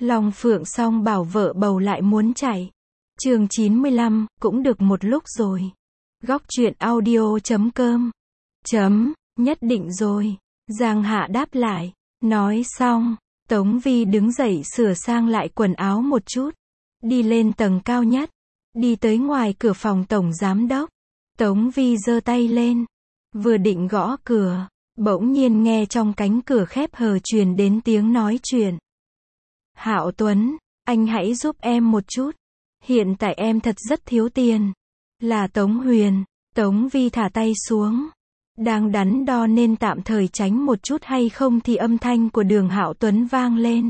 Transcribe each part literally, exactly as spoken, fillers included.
Long Phượng song bảo vợ bầu lại muốn chạy. Chương chín mươi lăm, cũng được một lúc rồi. Góc truyện audio chấm com. Chấm, nhất định rồi. Giang Hạ đáp lại. Nói xong, Tống Vi đứng dậy sửa sang lại quần áo một chút. Đi lên tầng cao nhất. Đi tới ngoài cửa phòng tổng giám đốc. Tống Vi giơ tay lên. Vừa định gõ cửa, bỗng nhiên nghe trong cánh cửa khép hờ truyền đến tiếng nói chuyện. Hạo Tuấn, anh hãy giúp em một chút. Hiện tại em thật rất thiếu tiền. Là Tống Huyền. Tống Vi thả tay xuống. Đang đắn đo nên tạm thời tránh một chút hay không thì âm thanh của Đường Hạo Tuấn vang lên.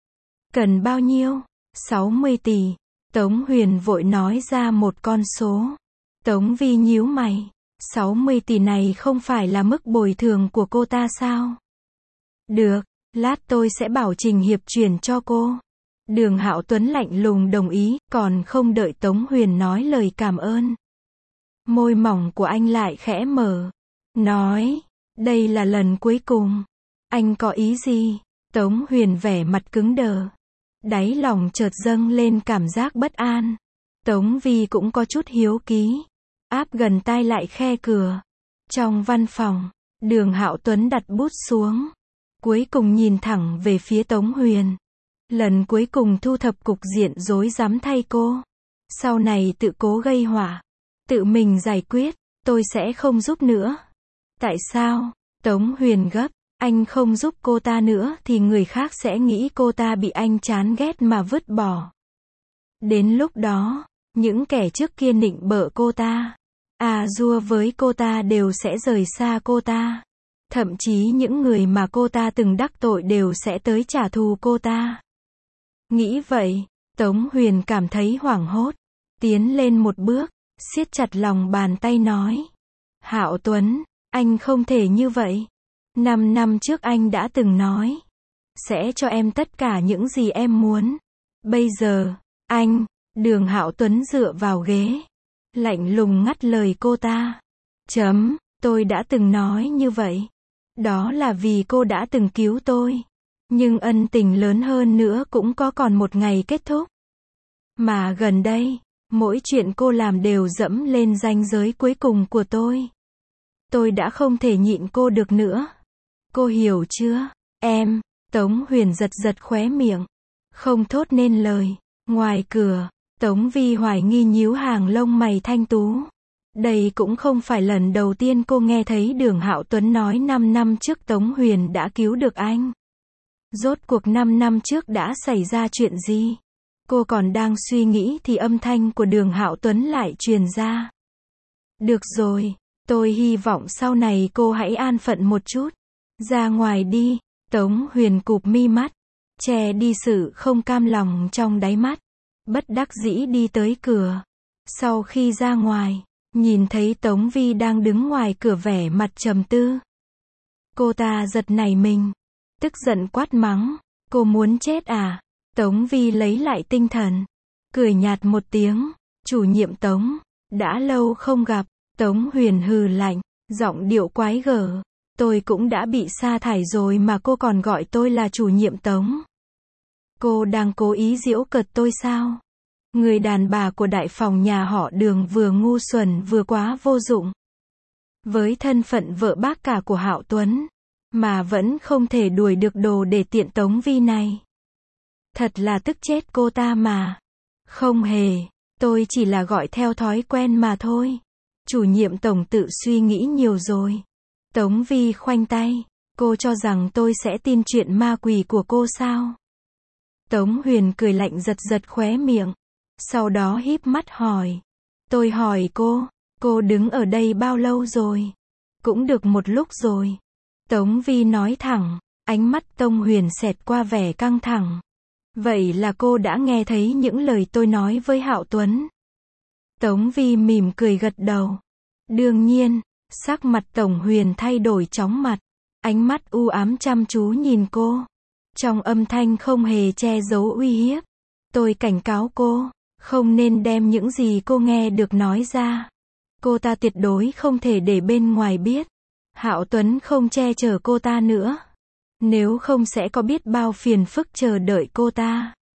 Cần bao nhiêu? sáu mươi tỷ. Tống Huyền vội nói ra một con số. Tống Vi nhíu mày. sáu mươi tỷ này không phải là mức bồi thường của cô ta sao? Được, lát tôi sẽ bảo Trình Hiệp chuyển cho cô. Đường Hạo Tuấn lạnh lùng đồng ý, còn không đợi Tống Huyền nói lời cảm ơn. Môi mỏng của anh lại khẽ mở. Nói, đây là lần cuối cùng. Anh có ý gì? Tống Huyền vẻ mặt cứng đờ. Đáy lòng chợt dâng lên cảm giác bất an. Tống Vi cũng có chút hiếu kỳ. Áp gần tai lại khe cửa. Trong văn phòng, Đường Hạo Tuấn đặt bút xuống. Cuối cùng nhìn thẳng về phía Tống Huyền. Lần cuối cùng thu thập cục diện rối rắm thay cô. Sau này tự cố gây họa. Tự mình giải quyết, tôi sẽ không giúp nữa. Tại sao? Tống Huyền gấp. Anh không giúp cô ta nữa thì người khác sẽ nghĩ cô ta bị anh chán ghét mà vứt bỏ. Đến lúc đó, những kẻ trước kia nịnh bợ cô ta, à dua với cô ta đều sẽ rời xa cô ta. Thậm chí những người mà cô ta từng đắc tội đều sẽ tới trả thù cô ta. Nghĩ vậy, Tống Huyền cảm thấy hoảng hốt. Tiến lên một bước, siết chặt lòng bàn tay nói. Hạo Tuấn, anh không thể như vậy. Năm năm trước anh đã từng nói. Sẽ cho em tất cả những gì em muốn. Bây giờ, anh, Đường Hạo Tuấn dựa vào ghế. Lạnh lùng ngắt lời cô ta. Chấm, tôi đã từng nói như vậy. Đó là vì cô đã từng cứu tôi. Nhưng ân tình lớn hơn nữa cũng có còn một ngày kết thúc. Mà gần đây, mỗi chuyện cô làm đều dẫm lên ranh giới cuối cùng của tôi. Tôi đã không thể nhịn cô được nữa. Cô hiểu chưa? Em, Tống Huyền giật giật khóe miệng. Không thốt nên lời. Ngoài cửa, Tống Vi hoài nghi nhíu hàng lông mày thanh tú. Đây cũng không phải lần đầu tiên cô nghe thấy Đường Hạo Tuấn nói năm năm trước Tống Huyền đã cứu được anh. Rốt cuộc năm năm trước đã xảy ra chuyện gì? Cô còn đang suy nghĩ thì âm thanh của Đường Hạo Tuấn lại truyền ra. Được rồi, tôi hy vọng sau này cô hãy an phận một chút. Ra ngoài đi. Tống Huyền cụp mi mắt, che đi sự không cam lòng trong đáy mắt. Bất đắc dĩ đi tới cửa. Sau khi ra ngoài, nhìn thấy Tống Vi đang đứng ngoài cửa vẻ mặt trầm tư. Cô ta giật nảy mình. Tức giận quát mắng. Cô muốn chết à? Tống Vi lấy lại tinh thần. Cười nhạt một tiếng. Chủ nhiệm Tống. Đã lâu không gặp. Tống Huyền hừ lạnh. Giọng điệu quái gở. Tôi cũng đã bị sa thải rồi mà cô còn gọi tôi là chủ nhiệm Tống. Cô đang cố ý giễu cợt tôi sao? Người đàn bà của đại phòng nhà họ Đường vừa ngu xuẩn vừa quá vô dụng. Với thân phận vợ bác cả của Hạo Tuấn, mà vẫn không thể đuổi được đồ để tiện Tống Vi này. Thật là tức chết cô ta mà. Không hề, tôi chỉ là gọi theo thói quen mà thôi. Chủ nhiệm Tổng tự suy nghĩ nhiều rồi. Tống Vi khoanh tay. Cô cho rằng tôi sẽ tin chuyện ma quỷ của cô sao? Tống Huyền cười lạnh giật giật khóe miệng. Sau đó híp mắt hỏi. Tôi hỏi cô, cô đứng ở đây bao lâu rồi? Cũng được một lúc rồi. Tống Vi nói thẳng. Ánh mắt Tống Huyền xẹt qua vẻ căng thẳng. Vậy là cô đã nghe thấy những lời tôi nói với Hạo Tuấn. Tống Vi mỉm cười gật đầu. Đương nhiên. Sắc mặt Tống Huyền thay đổi chóng mặt. Ánh mắt u ám chăm chú nhìn cô. Trong âm thanh không hề che giấu uy hiếp. Tôi cảnh cáo cô, không nên đem những gì cô nghe được nói ra. Cô ta tuyệt đối không thể để bên ngoài biết. Hạo Tuấn không che chở cô ta nữa. Nếu không sẽ có biết bao phiền phức chờ đợi cô ta.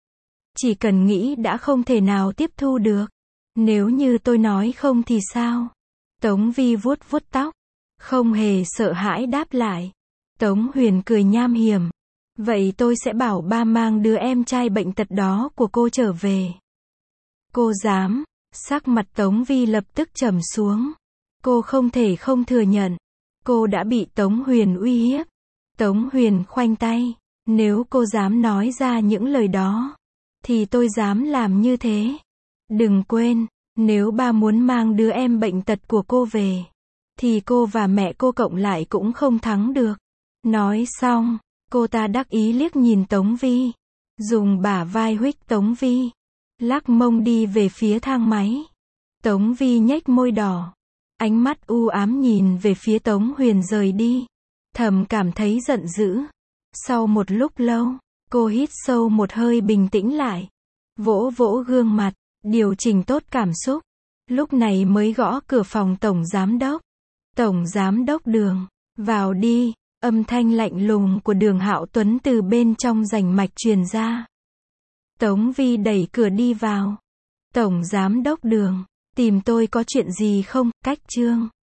Chỉ cần nghĩ đã không thể nào tiếp thu được. Nếu như tôi nói không thì sao? Tống Vi vuốt vuốt tóc. Không hề sợ hãi đáp lại. Tống Huyền cười nham hiểm. Vậy tôi sẽ bảo ba mang đứa em trai bệnh tật đó của cô trở về. Cô dám? Sắc mặt Tống Vi lập tức trầm xuống. Cô không thể không thừa nhận. Cô đã bị Tống Huyền uy hiếp. Tống Huyền khoanh tay. Nếu cô dám nói ra những lời đó, thì tôi dám làm như thế. Đừng quên, nếu ba muốn mang đứa em bệnh tật của cô về, thì cô và mẹ cô cộng lại cũng không thắng được. Nói xong, cô ta đắc ý liếc nhìn Tống Vi. Dùng bả vai huých Tống Vi. Lắc mông đi về phía thang máy. Tống Vi nhếch môi đỏ. Ánh mắt u ám nhìn về phía Tống Huyền rời đi. Thầm cảm thấy giận dữ. Sau một lúc lâu, cô hít sâu một hơi bình tĩnh lại. Vỗ vỗ gương mặt, điều chỉnh tốt cảm xúc. Lúc này mới gõ cửa phòng Tổng Giám Đốc. Tổng Giám Đốc Đường, vào đi. Âm thanh lạnh lùng của Đường Hạo Tuấn từ bên trong rành mạch truyền ra. Tống Vi đẩy cửa đi vào. Tổng Giám Đốc Đường, tìm tôi có chuyện gì không? Cách chương